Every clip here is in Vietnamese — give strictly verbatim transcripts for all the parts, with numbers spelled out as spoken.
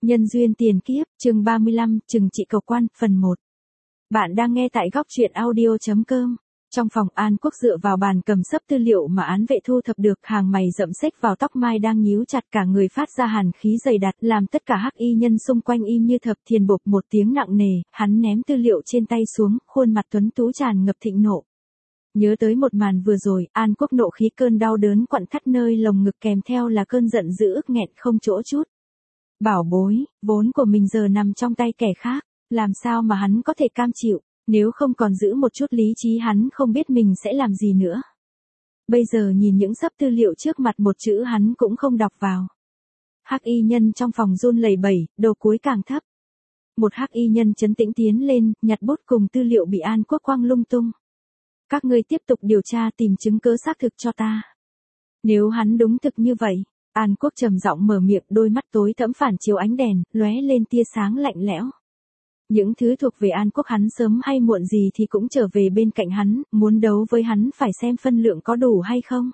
Nhân duyên tiền kiếp, chương ba mươi lăm, trừng trị cầu quan, phần một. Bạn đang nghe tại góc truyện audio chấm com. Trong phòng, An Quốc dựa vào bàn cầm sấp tư liệu mà án vệ thu thập được, hàng mày rậm xếch vào tóc mai đang nhíu chặt, cả người phát ra hàn khí dày đặc, làm tất cả hắc y nhân xung quanh im như thập thiền bộp một tiếng nặng nề, hắn ném tư liệu trên tay xuống, khuôn mặt tuấn tú tràn ngập thịnh nộ. Nhớ tới một màn vừa rồi, An Quốc nộ khí cơn đau đớn quặn thắt nơi lồng ngực, kèm theo là cơn giận dữ ức nghẹn không chỗ chút. Bảo bối, vốn của mình giờ nằm trong tay kẻ khác, làm sao mà hắn có thể cam chịu, nếu không còn giữ một chút lý trí hắn không biết mình sẽ làm gì nữa. Bây giờ nhìn những sấp tư liệu trước mặt, một chữ hắn cũng không đọc vào. Hắc y nhân trong phòng run lẩy bẩy, đầu cúi càng thấp. Một hắc y nhân trấn tĩnh tiến lên, nhặt bút cùng tư liệu bị An Quốc quăng lung tung. Các ngươi tiếp tục điều tra, tìm chứng cứ xác thực cho ta. Nếu hắn đúng thực như vậy, An Quốc trầm giọng mở miệng, đôi mắt tối thẫm phản chiếu ánh đèn, lóe lên tia sáng lạnh lẽo. Những thứ thuộc về An Quốc hắn sớm hay muộn gì thì cũng trở về bên cạnh hắn, muốn đấu với hắn phải xem phân lượng có đủ hay không.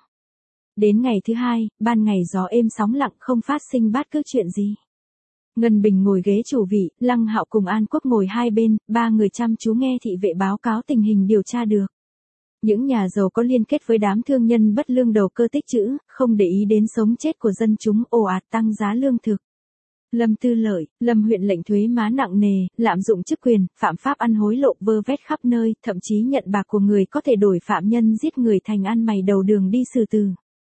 Đến ngày thứ hai, ban ngày gió êm sóng lặng, không phát sinh bát cứ chuyện gì. Ngân Bình ngồi ghế chủ vị, Lăng Hạo cùng An Quốc ngồi hai bên, ba người chăm chú nghe thị vệ báo cáo tình hình điều tra được. Những nhà giàu có liên kết với đám thương nhân bất lương đầu cơ tích trữ, không để ý đến sống chết của dân chúng, ồ ạt tăng giá lương thực. Lâm Tư Lợi, Lâm huyện lệnh thuế má nặng nề, lạm dụng chức quyền, phạm pháp ăn hối lộ vơ vét khắp nơi, thậm chí nhận bạc của người có thể đổi phạm nhân giết người thành ăn mày đầu đường đi xử tử.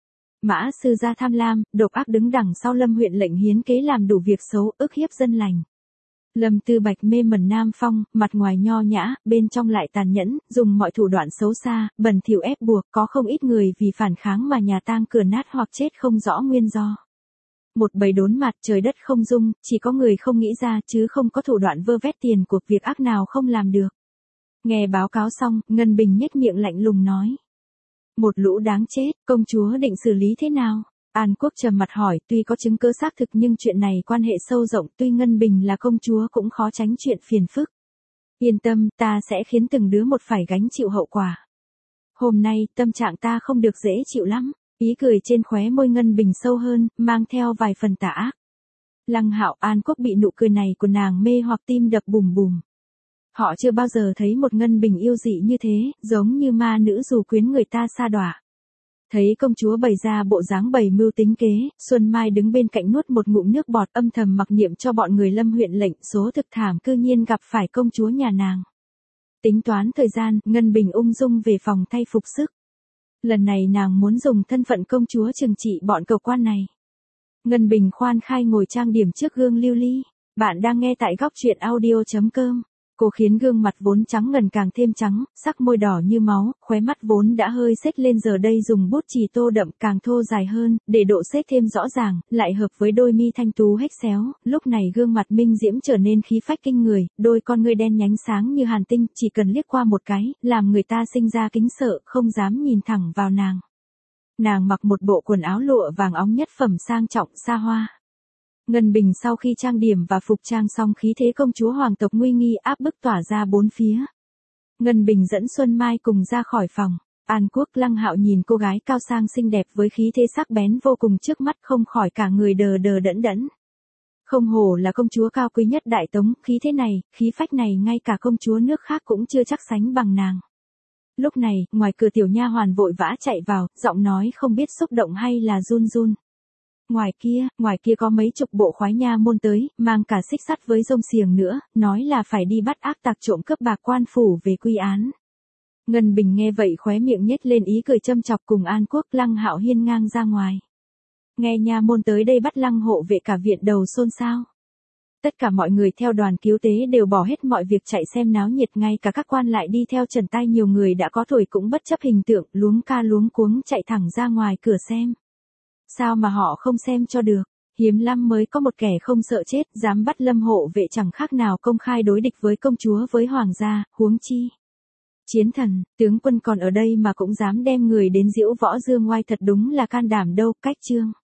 Mã Sư gia tham lam, độc ác đứng đằng sau Lâm huyện lệnh hiến kế làm đủ việc xấu, ức hiếp dân lành. Lâm Tư Bạch mê mẩn Nam Phong, mặt ngoài nho nhã, bên trong lại tàn nhẫn, dùng mọi thủ đoạn xấu xa, bẩn thỉu ép buộc, có không ít người vì phản kháng mà nhà tang cửa nát hoặc chết không rõ nguyên do. Một bầy đốn mặt, trời đất không dung, chỉ có người không nghĩ ra chứ không có thủ đoạn vơ vét tiền của việc ác nào không làm được. Nghe báo cáo xong, Ngân Bình nhếch miệng lạnh lùng nói. Một lũ đáng chết, công chúa định xử lý thế nào? An Quốc trầm mặt hỏi, tuy có chứng cứ xác thực nhưng chuyện này quan hệ sâu rộng, tuy Ngân Bình là công chúa cũng khó tránh chuyện phiền phức. Yên tâm, ta sẽ khiến từng đứa một phải gánh chịu hậu quả. Hôm nay, tâm trạng ta không được dễ chịu lắm. Ý cười trên khóe môi Ngân Bình sâu hơn, mang theo vài phần tà ác. Lăng Hạo, An Quốc bị nụ cười này của nàng mê hoặc tim đập bùm bùm. Họ chưa bao giờ thấy một Ngân Bình yêu dị như thế, giống như ma nữ dù quyến người ta sa đọa. Thấy công chúa bày ra bộ dáng bày mưu tính kế, Xuân Mai đứng bên cạnh nuốt một ngụm nước bọt, âm thầm mặc niệm cho bọn người Lâm huyện lệnh, số thực thảm cư nhiên gặp phải công chúa nhà nàng. Tính toán thời gian, Ngân Bình ung dung về phòng thay phục sức. Lần này nàng muốn dùng thân phận công chúa trừng trị bọn cầu quan này. Ngân Bình khoan khai ngồi trang điểm trước gương lưu ly. Bạn đang nghe tại góc truyện audio chấm com. Cô khiến gương mặt vốn trắng ngần càng thêm trắng, sắc môi đỏ như máu, khóe mắt vốn đã hơi xếch lên giờ đây dùng bút chì tô đậm càng thô dài hơn, để độ xếch thêm rõ ràng, lại hợp với đôi mi thanh tú hếch xéo, lúc này gương mặt minh diễm trở nên khí phách kinh người, đôi con ngươi đen nhánh sáng như hàn tinh, chỉ cần liếc qua một cái, làm người ta sinh ra kính sợ, không dám nhìn thẳng vào nàng. Nàng mặc một bộ quần áo lụa vàng óng nhất phẩm sang trọng xa hoa. Ngân Bình sau khi trang điểm và phục trang xong, khí thế công chúa hoàng tộc nguy nghi áp bức tỏa ra bốn phía. Ngân Bình dẫn Xuân Mai cùng ra khỏi phòng. An Quốc, Lăng Hạo nhìn cô gái cao sang xinh đẹp với khí thế sắc bén vô cùng trước mắt, không khỏi cả người đờ đờ đẫn đẫn. Không hổ là công chúa cao quý nhất Đại Tống, khí thế này, khí phách này ngay cả công chúa nước khác cũng chưa chắc sánh bằng nàng. Lúc này, ngoài cửa tiểu nha hoàn vội vã chạy vào, giọng nói không biết xúc động hay là run run. Ngoài kia, ngoài kia có mấy chục bộ khoái nha môn tới, mang cả xích sắt với rông xiềng nữa, nói là phải đi bắt ác tặc trộm cướp bạc quan phủ về quy án. Ngân Bình nghe vậy khóe miệng nhếch lên ý cười châm chọc, cùng An Quốc, Lăng Hạo hiên ngang ra ngoài. Nghe nha môn tới đây bắt Lăng hộ vệ, cả viện đầu xôn xao. Tất cả mọi người theo đoàn cứu tế đều bỏ hết mọi việc chạy xem náo nhiệt, ngay cả các quan lại đi theo trần tay nhiều người đã có tuổi cũng bất chấp hình tượng, luống ca luống cuống chạy thẳng ra ngoài cửa xem. Sao mà họ không xem cho được, hiếm lắm mới có một kẻ không sợ chết, dám bắt Lâm hộ vệ, chẳng khác nào công khai đối địch với công chúa với hoàng gia, huống chi. Chiến thần, tướng quân còn ở đây mà cũng dám đem người đến diễu võ dương ngoai, thật đúng là can đảm đâu, cách chương.